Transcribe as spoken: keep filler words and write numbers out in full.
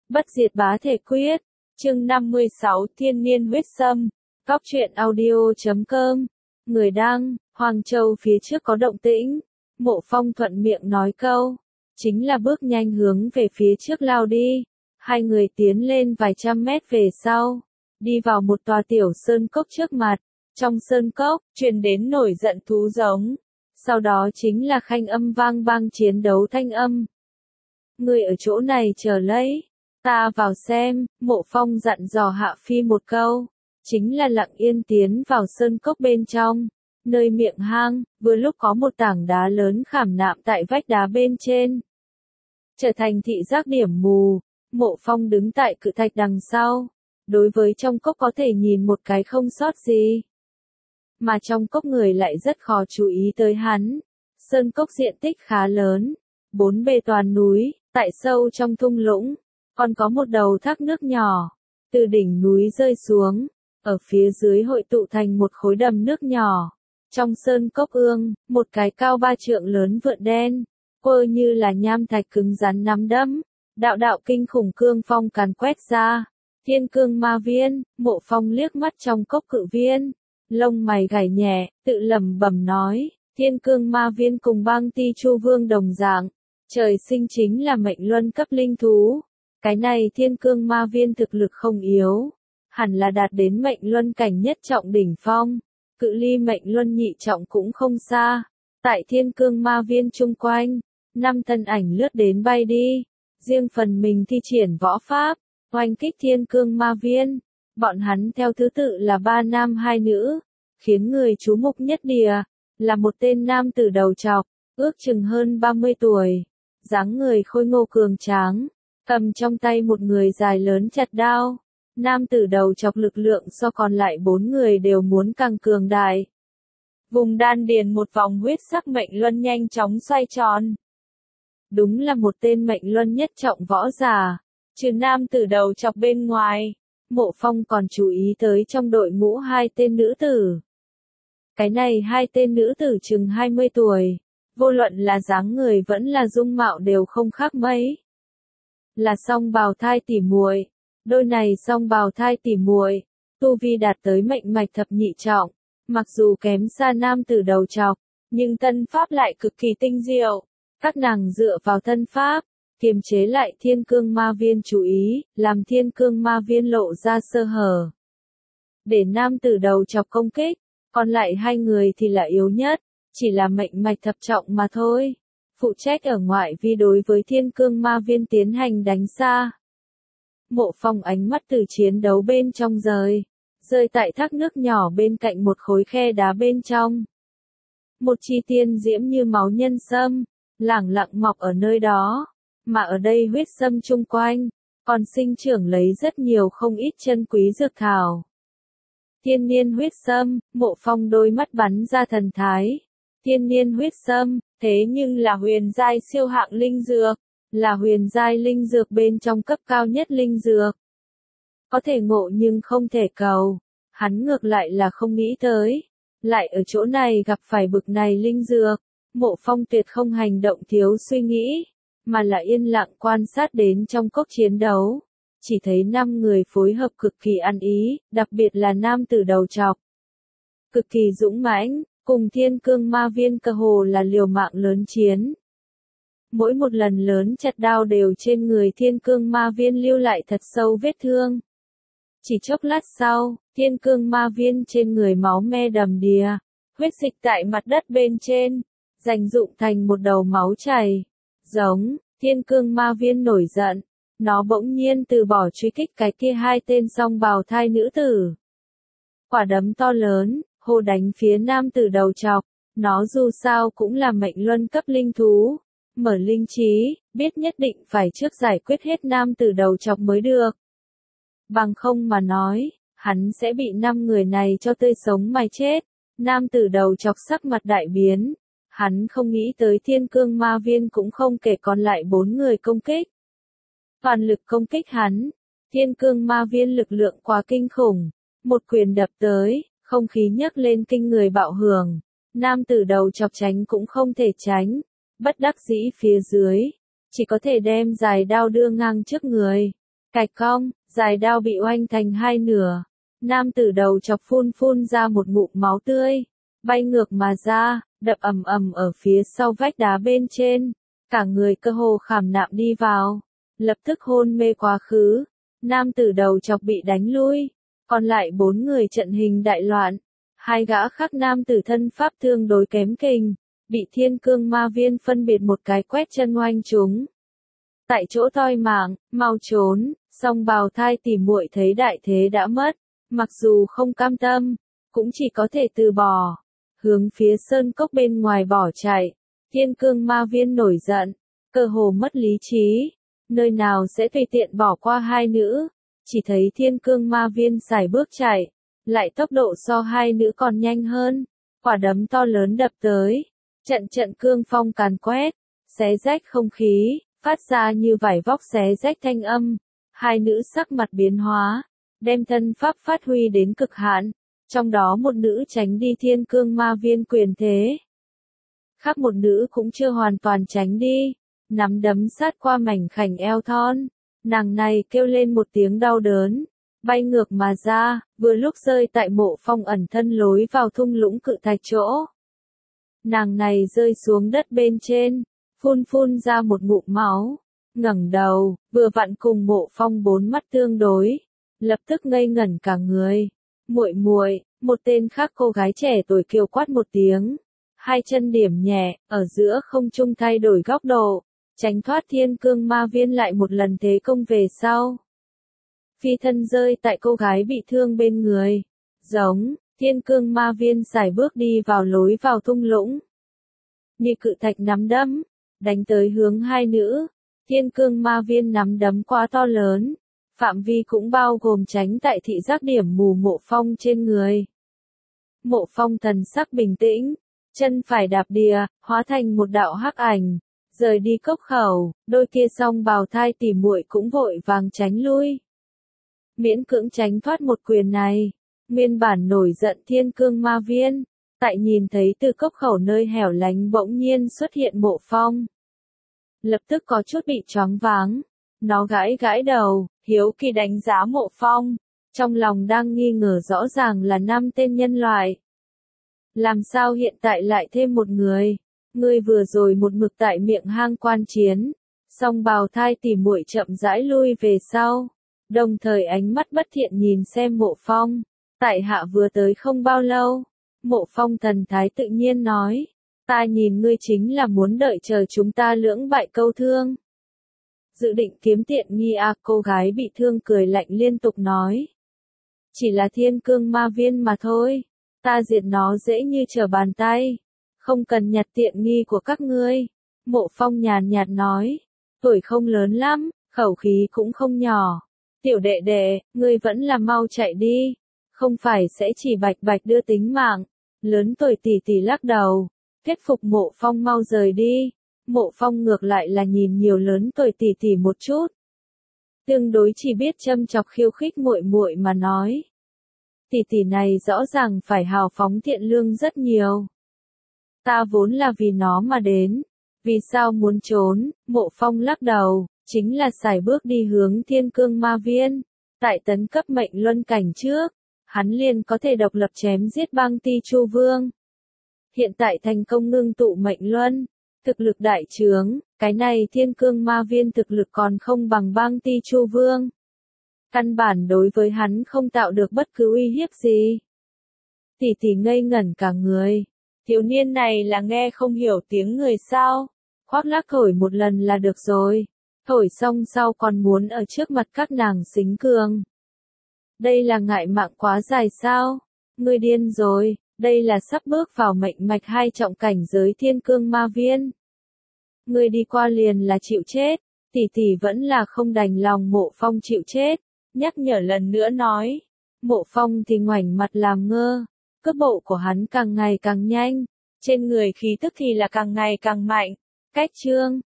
Bất diệt bá thể quyết, chương năm mươi sáu Thiên niên huyết sâm, Cóc truyện audio chấm com, người đăng, Hoàng Châu phía trước có động tĩnh, Mộ Phong thuận miệng nói câu, chính là bước nhanh hướng về phía trước lao đi, hai người tiến lên vài trăm mét về sau, đi vào một tòa tiểu sơn cốc trước mặt, trong sơn cốc, truyền đến nổi giận thú giống, sau đó chính là khanh âm vang vang chiến đấu thanh âm. Người ở chỗ này chờ lấy. Ta vào xem, Mộ Phong dặn dò Hạ Phi một câu, chính là lặng yên tiến vào sơn cốc bên trong, nơi miệng hang, vừa lúc có một tảng đá lớn khảm nạm tại vách đá bên trên. Trở thành thị giác điểm mù, Mộ Phong đứng tại cự thạch đằng sau, đối với trong cốc có thể nhìn một cái không sót gì. Mà trong cốc người lại rất khó chú ý tới hắn, sơn cốc diện tích khá lớn, bốn bề toàn núi, tại sâu trong thung lũng. Còn có một đầu thác nước nhỏ, từ đỉnh núi rơi xuống, ở phía dưới hội tụ thành một khối đầm nước nhỏ. Trong sơn cốc ương, một cái cao ba trượng lớn vượn đen, quơ như là nham thạch cứng rắn nắm đấm, đạo đạo kinh khủng cương phong càn quét ra. Thiên cương ma viên, Mộ Phong liếc mắt trong cốc cự viên, lông mày gảy nhẹ, tự lẩm bẩm nói, thiên cương ma viên cùng băng ti chu vương đồng dạng, trời sinh chính là mệnh luân cấp linh thú. Cái này thiên cương ma viên thực lực không yếu, hẳn là đạt đến mệnh luân cảnh nhất trọng đỉnh phong, cự ly mệnh luân nhị trọng cũng không xa. Tại thiên cương ma viên chung quanh, năm thân ảnh lướt đến bay đi, riêng phần mình thi triển võ pháp, oanh kích thiên cương ma viên. Bọn hắn theo thứ tự là ba nam hai nữ, khiến người chú mục nhất địa, là một tên nam tử đầu trọc, ước chừng hơn ba mươi tuổi, dáng người khôi ngô cường tráng. Cầm trong tay một người dài lớn chặt đao, nam tử đầu chọc lực lượng so còn lại bốn người đều muốn càng cường đại. Vùng đan điền một vòng huyết sắc mệnh luân nhanh chóng xoay tròn. Đúng là một tên mệnh luân nhất trọng võ giả, trừ nam tử đầu chọc bên ngoài, Mộ Phong còn chú ý tới trong đội ngũ hai tên nữ tử. Cái này hai tên nữ tử chừng hai mươi tuổi, vô luận là dáng người vẫn là dung mạo đều không khác mấy. Là song bào thai tỉ muội, đôi này song bào thai tỉ muội, tu vi đạt tới mệnh mạch thập nhị trọng, mặc dù kém xa nam tử đầu trọc, nhưng thân pháp lại cực kỳ tinh diệu, các nàng dựa vào thân pháp, kiềm chế lại thiên cương ma viên chú ý, làm thiên cương ma viên lộ ra sơ hở. Để nam tử đầu trọc công kích, còn lại hai người thì là yếu nhất, chỉ là mệnh mạch thập trọng mà thôi. Phụ trách ở ngoại vi đối với thiên cương ma viên tiến hành đánh xa. Mộ Phong ánh mắt từ chiến đấu bên trong rời, rơi tại thác nước nhỏ bên cạnh một khối khe đá bên trong. Một chi tiên diễm như máu nhân sâm, lẳng lặng mọc ở nơi đó, mà ở đây huyết sâm chung quanh, còn sinh trưởng lấy rất nhiều không ít chân quý dược thảo. Thiên niên huyết sâm, Mộ Phong đôi mắt bắn ra thần thái. Thiên niên huyết sâm, thế nhưng là huyền giai siêu hạng linh dược, là huyền giai linh dược bên trong cấp cao nhất linh dược. Có thể ngộ nhưng không thể cầu, hắn ngược lại là không nghĩ tới, lại ở chỗ này gặp phải bực này linh dược. Mộ Phong tuyệt không hành động thiếu suy nghĩ, mà là yên lặng quan sát đến trong cốc chiến đấu. Chỉ thấy năm người phối hợp cực kỳ ăn ý, đặc biệt là nam tử đầu trọc. Cực kỳ dũng mãnh. Cùng thiên cương ma viên cơ hồ là liều mạng lớn chiến. Mỗi một lần lớn chặt đao đều trên người thiên cương ma viên lưu lại thật sâu vết thương. Chỉ chốc lát sau, thiên cương ma viên trên người máu me đầm đìa, huyết dịch tại mặt đất bên trên, dành dụng thành một đầu máu chảy. Giống, thiên cương ma viên nổi giận, nó bỗng nhiên từ bỏ truy kích cái kia hai tên song bào thai nữ tử. Quả đấm to lớn, hô đánh phía nam tử đầu trọc, nó dù sao cũng là mệnh luân cấp linh thú, mở linh trí, biết nhất định phải trước giải quyết hết nam tử đầu trọc mới được. Bằng không mà nói, hắn sẽ bị năm người này cho tươi sống mà chết. Nam tử đầu trọc sắc mặt đại biến, hắn không nghĩ tới thiên cương ma viên cũng không kể còn lại bốn người công kích. Toàn lực công kích hắn, thiên cương ma viên lực lượng quá kinh khủng, một quyền đập tới. Không khí nhấc lên kinh người bạo hưởng, nam tử đầu chọc tránh cũng không thể tránh, bất đắc dĩ phía dưới, chỉ có thể đem dài đao đưa ngang trước người. Cạch cong, dài đao bị oanh thành hai nửa. Nam tử đầu chọc phun phun ra một ngụm máu tươi, bay ngược mà ra, đập ầm ầm ở phía sau vách đá bên trên, cả người cơ hồ khảm nạm đi vào, lập tức hôn mê quá khứ. Nam tử đầu chọc bị đánh lui, còn lại bốn người trận hình đại loạn. Hai gã khác nam tử thân pháp tương đối kém kình, bị thiên cương ma viên phân biệt một cái quét chân oanh chúng. Tại chỗ toi mạng, mau trốn, song bào thai tỉ muội thấy đại thế đã mất, mặc dù không cam tâm, cũng chỉ có thể từ bỏ, hướng phía sơn cốc bên ngoài bỏ chạy. Thiên cương ma viên nổi giận, cơ hồ mất lý trí, nơi nào sẽ tùy tiện bỏ qua hai nữ, chỉ thấy thiên cương ma viên sải bước chạy, lại tốc độ so hai nữ còn nhanh hơn, quả đấm to lớn đập tới, trận trận cương phong càn quét, xé rách không khí, phát ra như vải vóc xé rách thanh âm. Hai nữ sắc mặt biến hóa, đem thân pháp phát huy đến cực hạn, trong đó một nữ tránh đi thiên cương ma viên quyền thế, khác một nữ cũng chưa hoàn toàn tránh đi, nắm đấm sát qua mảnh khảnh eo thon, nàng này kêu lên một tiếng đau đớn, bay ngược mà ra, vừa lúc rơi tại Mộ Phong ẩn thân lối vào thung lũng cự thạch chỗ. Nàng này rơi xuống đất bên trên, phun phun ra một ngụm máu, ngẩng đầu, vừa vặn cùng Mộ Phong bốn mắt tương đối, lập tức ngây ngẩn cả người. Muội muội, một tên khác cô gái trẻ tuổi kêu quát một tiếng, hai chân điểm nhẹ, ở giữa không trung thay đổi góc độ, tránh thoát thiên cương ma viên lại một lần thế công về sau. Phi thân rơi tại cô gái bị thương bên người, giống, thiên cương ma viên sải bước đi vào lối vào thung lũng. Như cự thạch nắm đấm, đánh tới hướng hai nữ, thiên cương ma viên nắm đấm quá to lớn, phạm vi cũng bao gồm tránh tại thị giác điểm mù Mộ Phong trên người. Mộ Phong thần sắc bình tĩnh, chân phải đạp đìa, hóa thành một đạo hắc ảnh, rời đi cốc khẩu, đôi kia song bào thai tỉ muội cũng vội vàng tránh lui. Miễn cưỡng tránh thoát một quyền này, nguyên bản nổi giận thiên cương ma viên, tại nhìn thấy từ cốc khẩu nơi hẻo lánh bỗng nhiên xuất hiện Mộ Phong. Lập tức có chút bị choáng váng, nó gãi gãi đầu, hiếu kỳ đánh giá Mộ Phong, trong lòng đang nghi ngờ rõ ràng là năm tên nhân loại. Làm sao hiện tại lại thêm một người? Ngươi vừa rồi một mực tại miệng hang quan chiến, song bào thai tỉ muội chậm rãi lui về sau, đồng thời ánh mắt bất thiện nhìn xem Mộ Phong. Tại hạ vừa tới không bao lâu, Mộ Phong thần thái tự nhiên nói, ta nhìn ngươi chính là muốn đợi chờ chúng ta lưỡng bại câu thương. Dự định kiếm tiện nghi à, cô gái bị thương cười lạnh liên tục nói. Chỉ là thiên cương ma viên mà thôi, ta diệt nó dễ như trở bàn tay, không cần nhặt tiện nghi của các ngươi. Mộ Phong nhàn nhạt nói, tuổi không lớn lắm, khẩu khí cũng không nhỏ. Tiểu đệ đệ, ngươi vẫn là mau chạy đi, không phải sẽ chỉ bạch bạch đưa tính mạng. Lớn tuổi tỷ tỷ lắc đầu, thuyết phục Mộ Phong mau rời đi. Mộ Phong ngược lại là nhìn nhiều lớn tuổi tỷ tỷ một chút, tương đối chỉ biết châm chọc khiêu khích muội muội mà nói. Tỷ tỷ này rõ ràng phải hào phóng thiện lương rất nhiều. Ta vốn là vì nó mà đến, vì sao muốn trốn? Mộ Phong lắc đầu, chính là sải bước đi hướng thiên cương ma viên. Tại tấn cấp mệnh luân cảnh trước, hắn liền có thể độc lập chém giết băng ti chu vương. Hiện tại thành công ngưng tụ mệnh luân, thực lực đại trướng, cái này thiên cương ma viên thực lực còn không bằng băng ti chu vương. Căn bản đối với hắn không tạo được bất cứ uy hiếp gì. Tỷ tỷ ngây ngẩn cả người. Thiếu niên này là nghe không hiểu tiếng người sao? Khoác lác thổi một lần là được rồi. Thổi xong sau còn muốn ở trước mặt các nàng xính cường. Đây là ngại mạng quá dài sao? Ngươi điên rồi, đây là sắp bước vào mệnh mạch hai trọng cảnh giới thiên cương ma viên. Ngươi đi qua liền là chịu chết, tỷ tỷ vẫn là không đành lòng Mộ Phong chịu chết, nhắc nhở lần nữa nói. Mộ Phong thì ngoảnh mặt làm ngơ, cước bộ của hắn càng ngày càng nhanh, trên người khí tức thì là càng ngày càng mạnh. Cách chương